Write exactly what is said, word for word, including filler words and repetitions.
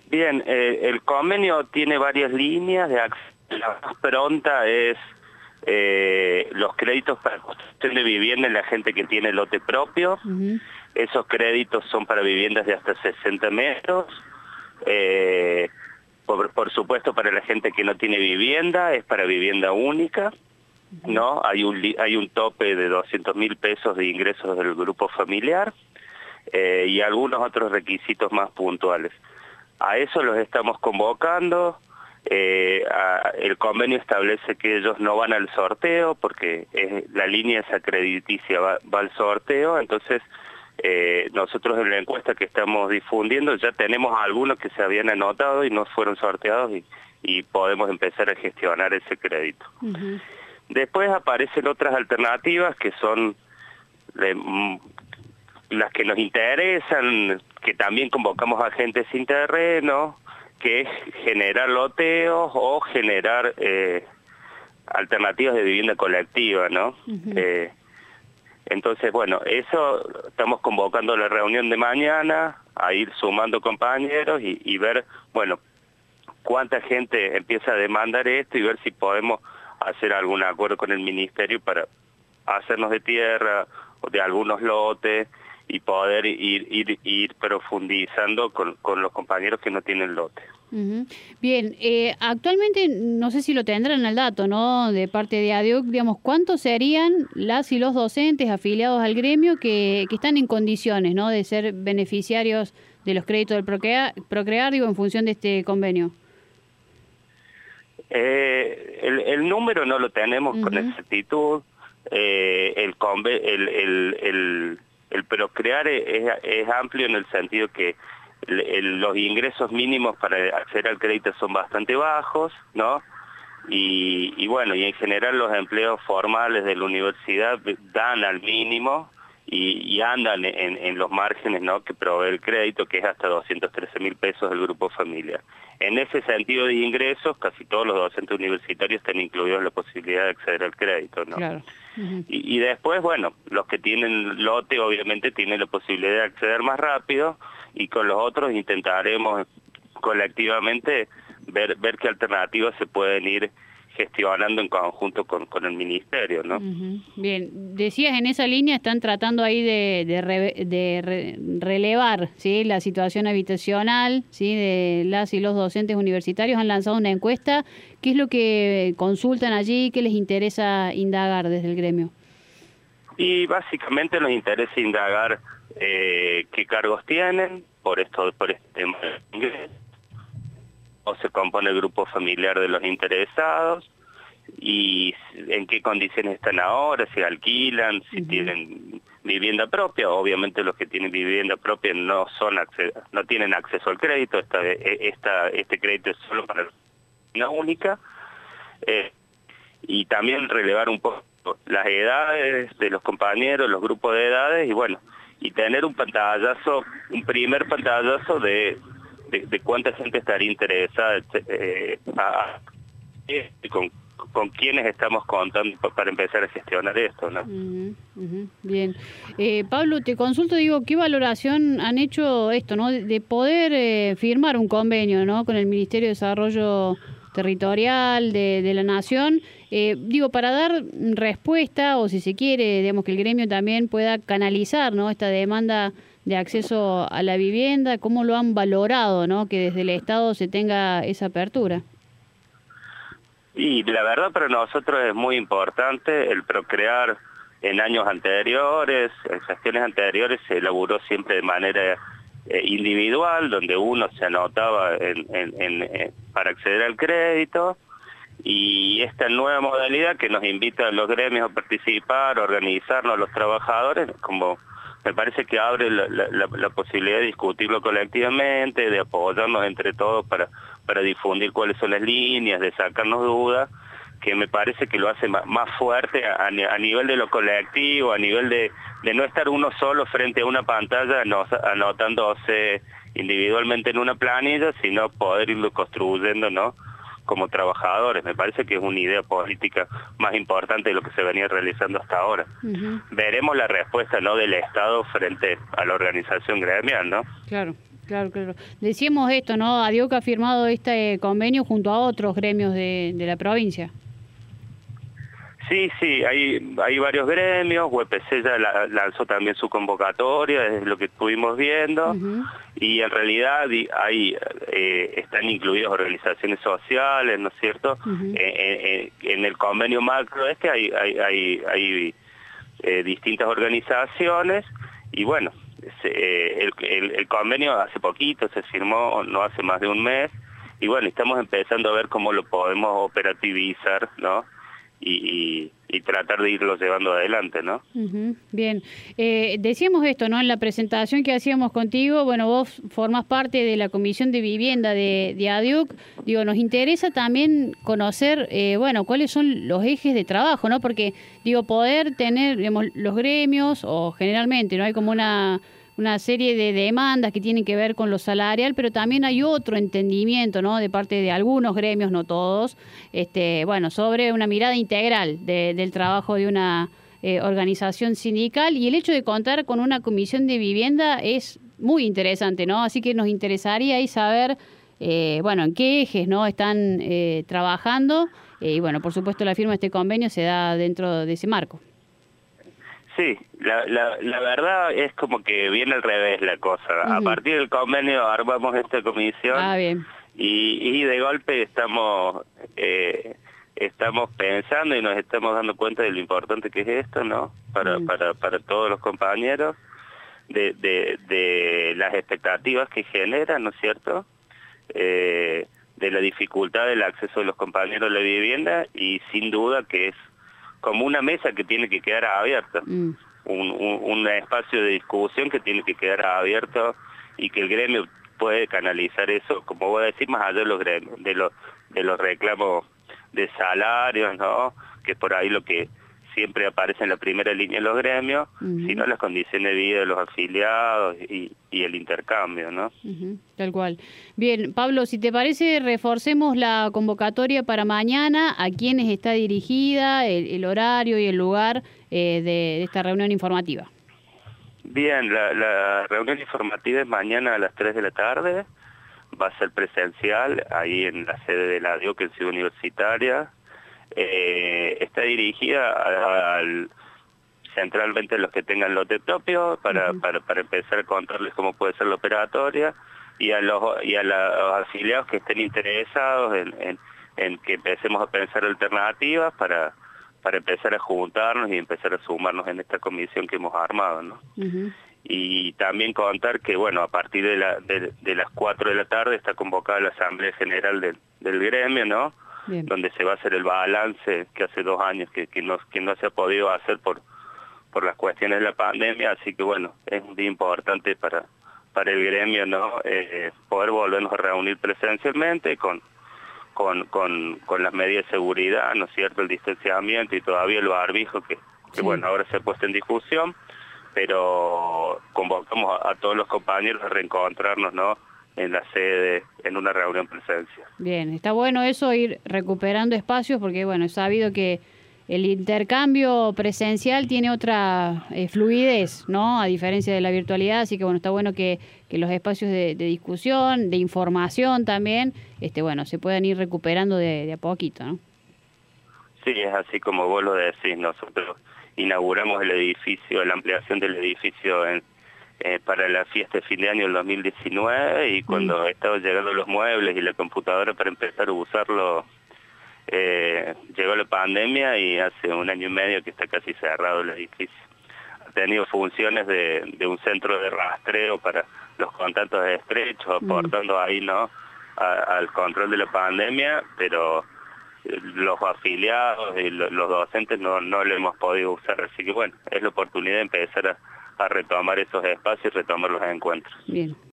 Bien, eh, el convenio tiene varias líneas de acción. La más pronta es eh, los créditos para construcción de vivienda en la gente que tiene lote propio. Uh-huh. Esos créditos son para viviendas de hasta sesenta metros. Eh, por, por supuesto, para la gente que no tiene vivienda, es para vivienda única. Uh-huh. ¿No? Hay un, hay un tope de doscientos mil pesos de ingresos del grupo familiar eh, y algunos otros requisitos más puntuales. A eso los estamos convocando. Eh, a, el convenio establece que ellos no van al sorteo porque es, la línea esa crediticia va, va al sorteo. Entonces eh, nosotros en la encuesta que estamos difundiendo ya tenemos algunos que se habían anotado y no fueron sorteados y, y podemos empezar a gestionar ese crédito. Uh-huh. Después aparecen otras alternativas que son eh, las que nos interesan, que también convocamos a gente sin terreno, que es generar loteos o generar eh, alternativas de vivienda colectiva, ¿no? Uh-huh. eh, entonces, bueno, eso estamos convocando a la reunión de mañana, a ir sumando compañeros y, y ver, bueno, cuánta gente empieza a demandar esto y ver si podemos hacer algún acuerdo con el ministerio para hacernos de tierra o de algunos lotes y poder ir ir ir profundizando con, con los compañeros que no tienen lote. Uh-huh. Bien, eh, actualmente no sé si lo tendrán al dato, ¿no? De parte de ADIUC, digamos, ¿cuántos serían las y los docentes afiliados al gremio que, que están en condiciones, ¿no? De ser beneficiarios de los créditos del Procrear, Procrear digo, en función de este convenio? Eh, el, el número no lo tenemos uh-huh. con exactitud. Eh, el, el, el, el, el Procrear es, es amplio en el sentido que el, el, los ingresos mínimos para acceder al crédito son bastante bajos, ¿no? Y, y bueno, y en general los empleos formales de la universidad dan al mínimo y, y andan en, en los márgenes, ¿no?, que provee el crédito, que es hasta doscientos trece mil pesos del grupo familiar. En ese sentido de ingresos, casi todos los docentes universitarios están incluidos en la posibilidad de acceder al crédito, ¿no? Claro. Uh-huh. y, y después, bueno, los que tienen lote obviamente tienen la posibilidad de acceder más rápido y con los otros intentaremos colectivamente ver, ver qué alternativas se pueden ir gestionando en conjunto con, con el ministerio, ¿no? Uh-huh. Bien, decías en esa línea están tratando ahí de, de, re, de re, relevar, ¿sí?, la situación habitacional, ¿sí?, de las y los docentes universitarios. Han lanzado una encuesta. ¿Qué es lo que consultan allí? ¿Qué les interesa indagar desde el gremio? Y básicamente nos interesa indagar eh, qué cargos tienen por esto, por este tema de ingresos, o se compone el grupo familiar de los interesados y en qué condiciones están ahora, si alquilan, si uh-huh. tienen vivienda propia. Obviamente los que tienen vivienda propia no son no tienen acceso al crédito. Esta, esta, este crédito es solo para una única. Eh, y también relevar un poco las edades de los compañeros, los grupos de edades y bueno, y tener un pantallazo, un primer pantallazo de De, de cuánta gente estaría interesada eh, a, a, con, con quiénes estamos contando para empezar a gestionar esto, ¿no? Uh-huh, uh-huh. Bien. Eh, Pablo, te consulto, digo, ¿qué valoración han hecho esto, ¿no? De, de poder eh, firmar un convenio, ¿no?, con el Ministerio de Desarrollo Territorial de, de la Nación, eh, digo, para dar respuesta, o si se quiere, digamos, que el gremio también pueda canalizar, ¿no?, esta demanda de acceso a la vivienda? ¿Cómo lo han valorado, ¿no?, que desde el Estado se tenga esa apertura? Y la verdad para nosotros es muy importante el Procrear. En años anteriores, en gestiones anteriores, se elaboró siempre de manera eh, individual, donde uno se anotaba en, en, en, en, para acceder al crédito, y esta nueva modalidad que nos invita a los gremios a participar, a organizarnos los trabajadores, como me parece que abre la, la, la posibilidad de discutirlo colectivamente, de apoyarnos entre todos para, para difundir cuáles son las líneas, de sacarnos dudas, que me parece que lo hace más, más fuerte a, a nivel de lo colectivo, a nivel de, de no estar uno solo frente a una pantalla anotándose individualmente en una planilla, sino poder irlo construyendo, ¿no?, como trabajadores. Me parece que es una idea política más importante de lo que se venía realizando hasta ahora. Uh-huh. Veremos la respuesta, ¿no?, del Estado frente a la organización gremial, ¿no? Claro. Claro, claro. Decíamos esto, ¿no? ADIOC ha firmado este convenio junto a otros gremios de, de la provincia. Sí, sí, hay, hay varios gremios, U P C ya la, lanzó también su convocatoria, es lo que estuvimos viendo, uh-huh. y en realidad hay, eh, están incluidas organizaciones sociales, ¿no es cierto? Uh-huh. eh, eh, en el convenio macro este hay, hay, hay, hay eh, distintas organizaciones, y bueno, se, eh, el, el, el convenio hace poquito, se firmó no hace más de un mes, y bueno, estamos empezando a ver cómo lo podemos operativizar, ¿no? Y, y, y tratar de irlo llevando adelante, ¿no? Uh-huh. Bien, eh, decíamos esto, ¿no? En la presentación que hacíamos contigo, bueno, vos formás parte de la Comisión de Vivienda de, de ADIOC, digo, nos interesa también conocer, eh, bueno, cuáles son los ejes de trabajo, ¿no? Porque, digo, poder tener, digamos, los gremios, o generalmente, ¿no? Hay como una... una serie de demandas que tienen que ver con lo salarial, pero también hay otro entendimiento, ¿no? De parte de algunos gremios, no todos, este, bueno, sobre una mirada integral de, del trabajo de una eh, organización sindical, y el hecho de contar con una comisión de vivienda es muy interesante, ¿no? Así que nos interesaría ahí saber, eh, bueno, en qué ejes, ¿no? Están eh, trabajando, eh, y bueno, por supuesto la firma de este convenio se da dentro de ese marco. Sí, la, la, la verdad es como que viene al revés la cosa. Uh-huh. A partir del convenio armamos esta comisión, ah, bien. Y, y de golpe estamos eh, estamos pensando y nos estamos dando cuenta de lo importante que es esto, ¿no? Para, uh-huh. para, para todos los compañeros, de, de, de las expectativas que genera, ¿no es cierto? Eh, de la dificultad del acceso de los compañeros a la vivienda, y sin duda que es como una mesa que tiene que quedar abierta, mm. un, un, un espacio de discusión que tiene que quedar abierto, y que el gremio puede canalizar eso, como voy a decir, más allá de los gremios, de los, de los reclamos de salarios, ¿no? Que por ahí lo que siempre aparece en la primera línea de los gremios, uh-huh. sino las condiciones de vida de los afiliados y, y el intercambio, ¿no? Uh-huh. Tal cual. Bien, Pablo, si te parece, reforcemos la convocatoria para mañana, a quiénes está dirigida, el, el horario y el lugar eh, de, de esta reunión informativa. Bien, la, la reunión informativa es mañana a las tres de la tarde, va a ser presencial, ahí en la sede de la ADIOC en Ciudad Universitaria. Eh, está dirigida al centralmente a los que tengan lote propio para, uh-huh. para, para empezar a contarles cómo puede ser la operatoria, y a los y a los afiliados que estén interesados en, en, en que empecemos a pensar alternativas para, para empezar a juntarnos y empezar a sumarnos en esta comisión que hemos armado, ¿no? Uh-huh. Y también contar que, bueno, a partir de, la, de, de las cuatro de la tarde está convocada la Asamblea General del, del gremio, ¿no? Bien. Donde se va a hacer el balance que hace dos años que, que, no, que no se ha podido hacer por, por las cuestiones de la pandemia, así que bueno, es un día importante para, para el gremio, ¿no? Eh, poder volvernos a reunir presencialmente con, con, con, con las medidas de seguridad, ¿no es cierto?, el distanciamiento y todavía el barbijo que, que sí. bueno, ahora se ha puesto en discusión, pero convocamos a, a todos los compañeros a reencontrarnos, ¿no?, en la sede, en una reunión presencial. Bien, está bueno eso, ir recuperando espacios, porque bueno, es sabido que el intercambio presencial tiene otra eh, fluidez, ¿no? A diferencia de la virtualidad, así que bueno, está bueno que, que los espacios de, de discusión, de información también, este bueno, se puedan ir recuperando de, de a poquito, ¿no? Sí, es así como vos lo decís. Nosotros inauguramos el edificio, la ampliación del edificio en Eh, para la fiesta de fin de año del dos mil diecinueve, y cuando mm. estaban llegando los muebles y la computadora para empezar a usarlo, eh, llegó la pandemia, y hace un año y medio que está casi cerrado el edificio. Ha tenido funciones de, de un centro de rastreo para los contactos estrechos, mm. aportando ahí, ¿no?, a, al control de la pandemia, pero los afiliados y los, los docentes no, no lo hemos podido usar, así que bueno, es la oportunidad de empezar a a retomar esos espacios y retomar los encuentros. Bien.